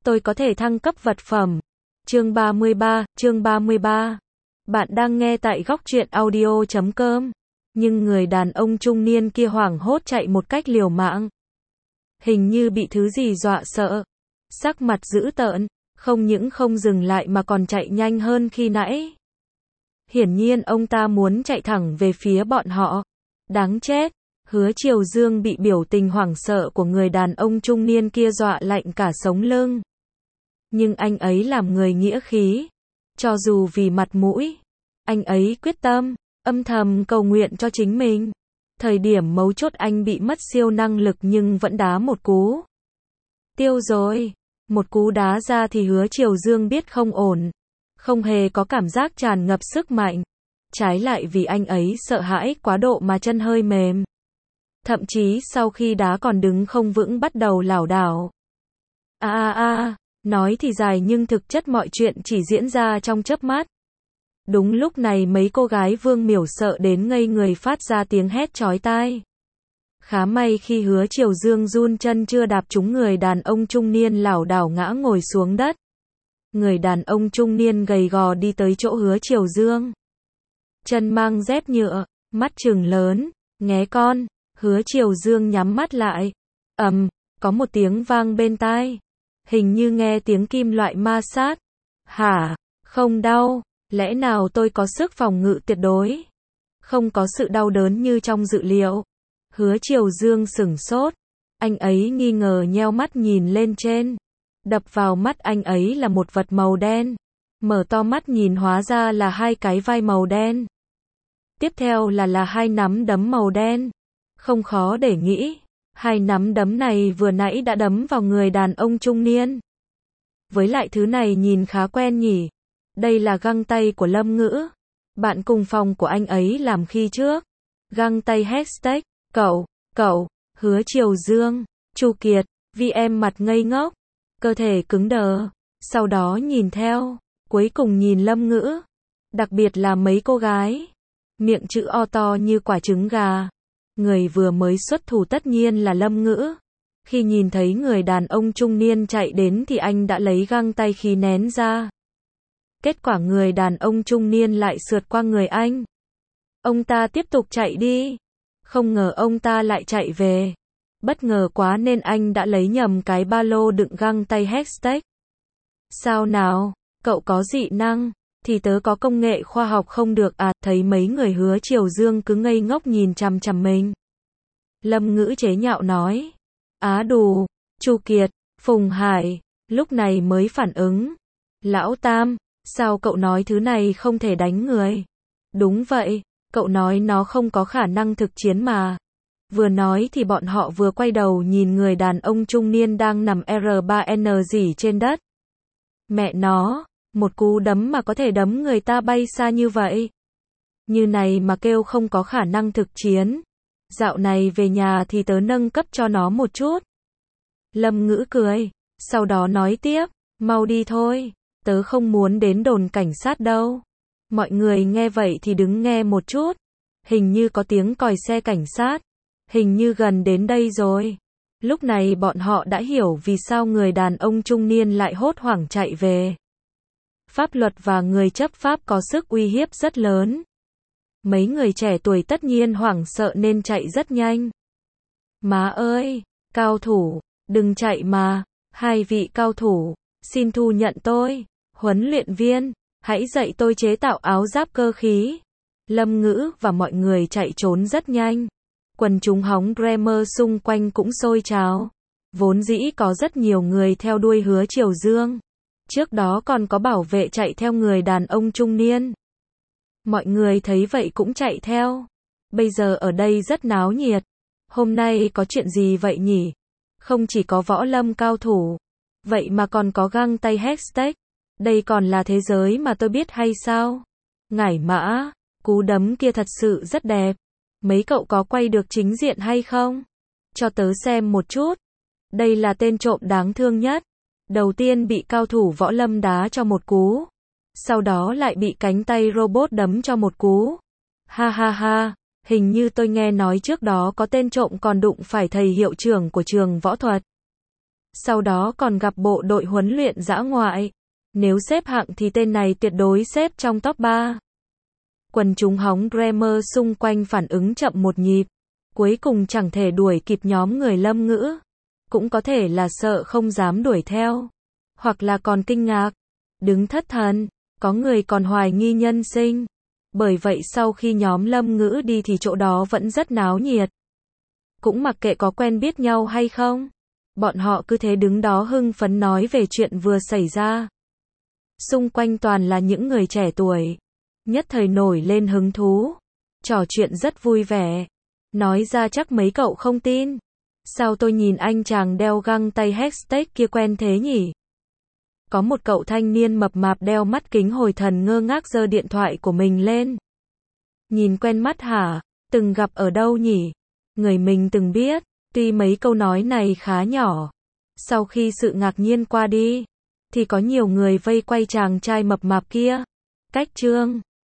tôi có thể thăng cấp vật phẩm. Chương 33. Bạn đang nghe tại góc truyện audio.com. Nhưng người đàn ông trung niên kia hoảng hốt chạy một cách liều mạng. Hình như bị thứ gì dọa sợ. Sắc mặt dữ tợn, không những không dừng lại mà còn chạy nhanh hơn khi nãy. Hiển nhiên ông ta muốn chạy thẳng về phía bọn họ. Đáng chết. Hứa Triều Dương bị biểu tình hoảng sợ của người đàn ông trung niên kia dọa lạnh cả sống lưng. Nhưng anh ấy làm người nghĩa khí. Cho dù vì mặt mũi, anh ấy quyết tâm, âm thầm cầu nguyện cho chính mình. Thời điểm mấu chốt anh bị mất siêu năng lực nhưng vẫn đá một cú. Tiêu rồi. Một cú đá ra thì Hứa Triều Dương biết không ổn. Không hề có cảm giác tràn ngập sức mạnh. Trái lại vì anh ấy sợ hãi quá độ mà chân hơi mềm. Thậm chí sau khi đá còn đứng không vững bắt đầu lảo đảo. Nói thì dài nhưng thực chất mọi chuyện chỉ diễn ra trong chớp mắt. Đúng lúc này mấy cô gái Vương Miểu sợ đến ngây người phát ra tiếng hét chói tai. Khá may khi Hứa Triều Dương run chân chưa đạp trúng người đàn ông trung niên lảo đảo ngã ngồi xuống đất. Người đàn ông trung niên gầy gò đi tới chỗ Hứa Triều Dương. Chân mang dép nhựa, mắt trừng lớn, nghé con. Hứa Triều Dương nhắm mắt lại. Có một tiếng vang bên tai. Hình như nghe tiếng kim loại ma sát. Hả? Không đau. Lẽ nào tôi có sức phòng ngự tuyệt đối? Không có sự đau đớn như trong dự liệu. Hứa Triều Dương sửng sốt. Anh ấy nghi ngờ nheo mắt nhìn lên trên. Đập vào mắt anh ấy là một vật màu đen. Mở to mắt nhìn hóa ra là hai cái vai màu đen. Tiếp theo là hai nắm đấm màu đen. Không khó để nghĩ, hai nắm đấm này vừa nãy đã đấm vào người đàn ông trung niên. Với lại thứ này nhìn khá quen nhỉ. Đây là găng tay của Lâm Ngữ. Bạn cùng phòng của anh ấy làm khi trước. Găng tay hashtag, cậu, Hứa Triều Dương, Chu Kiệt, VM mặt ngây ngốc, cơ thể cứng đờ. Sau đó nhìn theo, cuối cùng nhìn Lâm Ngữ. Đặc biệt là mấy cô gái. Miệng chữ O to như quả trứng gà. Người vừa mới xuất thủ tất nhiên là Lâm Ngữ. Khi nhìn thấy người đàn ông trung niên chạy đến thì anh đã lấy găng tay khí nén ra. Kết quả người đàn ông trung niên lại sượt qua người anh. Ông ta tiếp tục chạy đi. Không ngờ ông ta lại chạy về. Bất ngờ quá nên anh đã lấy nhầm cái ba lô đựng găng tay hashtag. Sao nào, cậu có dị năng, thì tớ có công nghệ khoa học không được à? Thấy mấy người Hứa Triều Dương cứ ngây ngốc nhìn chằm chằm mình. Lâm Ngữ chế nhạo nói. Đù, Chu Kiệt, Phùng Hải, lúc này mới phản ứng. Lão Tam, sao cậu nói thứ này không thể đánh người? Đúng vậy, cậu nói nó không có khả năng thực chiến mà. Vừa nói thì bọn họ vừa quay đầu nhìn người đàn ông trung niên đang nằm R3N rỉ trên đất. Mẹ nó, một cú đấm mà có thể đấm người ta bay xa như vậy. Như này mà kêu không có khả năng thực chiến. Dạo này về nhà thì tớ nâng cấp cho nó một chút. Lâm Ngữ cười, sau đó nói tiếp, mau đi thôi, tớ không muốn đến đồn cảnh sát đâu. Mọi người nghe vậy thì đứng nghe một chút. Hình như có tiếng còi xe cảnh sát. Hình như gần đến đây rồi. Lúc này bọn họ đã hiểu vì sao người đàn ông trung niên lại hốt hoảng chạy về. Pháp luật và người chấp pháp có sức uy hiếp rất lớn. Mấy người trẻ tuổi tất nhiên hoảng sợ nên chạy rất nhanh. Má ơi, cao thủ, đừng chạy mà. Hai vị cao thủ, xin thu nhận tôi. Huấn luyện viên, hãy dạy tôi chế tạo áo giáp cơ khí. Lâm Ngữ và mọi người chạy trốn rất nhanh. Quần chúng hóng Dreamer xung quanh cũng sôi trào. Vốn dĩ có rất nhiều người theo đuôi Hứa Triều Dương. Trước đó còn có bảo vệ chạy theo người đàn ông trung niên. Mọi người thấy vậy cũng chạy theo. Bây giờ ở đây rất náo nhiệt. Hôm nay có chuyện gì vậy nhỉ? Không chỉ có võ lâm cao thủ. Vậy mà còn có găng tay hashtag. Đây còn là thế giới mà tôi biết hay sao? Ngải mã, cú đấm kia thật sự rất đẹp. Mấy cậu có quay được chính diện hay không? Cho tớ xem một chút. Đây là tên trộm đáng thương nhất. Đầu tiên bị cao thủ võ lâm đá cho một cú. Sau đó lại bị cánh tay robot đấm cho một cú. Ha, hình như tôi nghe nói trước đó có tên trộm còn đụng phải thầy hiệu trưởng của trường võ thuật. Sau đó còn gặp bộ đội huấn luyện dã ngoại. Nếu xếp hạng thì tên này tuyệt đối xếp trong top 3. Quần chúng hóng Grammar xung quanh phản ứng chậm một nhịp. Cuối cùng chẳng thể đuổi kịp nhóm người Lâm Ngữ. Cũng có thể là sợ không dám đuổi theo. Hoặc là còn kinh ngạc. Đứng thất thần. Có người còn hoài nghi nhân sinh. Bởi vậy sau khi nhóm Lâm Ngữ đi thì chỗ đó vẫn rất náo nhiệt. Cũng mặc kệ có quen biết nhau hay không. Bọn họ cứ thế đứng đó hưng phấn nói về chuyện vừa xảy ra. Xung quanh toàn là những người trẻ tuổi. Nhất thời nổi lên hứng thú. Trò chuyện rất vui vẻ. Nói ra chắc mấy cậu không tin. Sao tôi nhìn anh chàng đeo găng tay hashtag kia quen thế nhỉ? Có một cậu thanh niên mập mạp đeo mắt kính hồi thần ngơ ngác giơ điện thoại của mình lên. Nhìn quen mắt hả? Từng gặp ở đâu nhỉ? Người mình từng biết. Tuy mấy câu nói này khá nhỏ. Sau khi sự ngạc nhiên qua đi, thì có nhiều người vây quay chàng trai mập mạp kia. Cách chương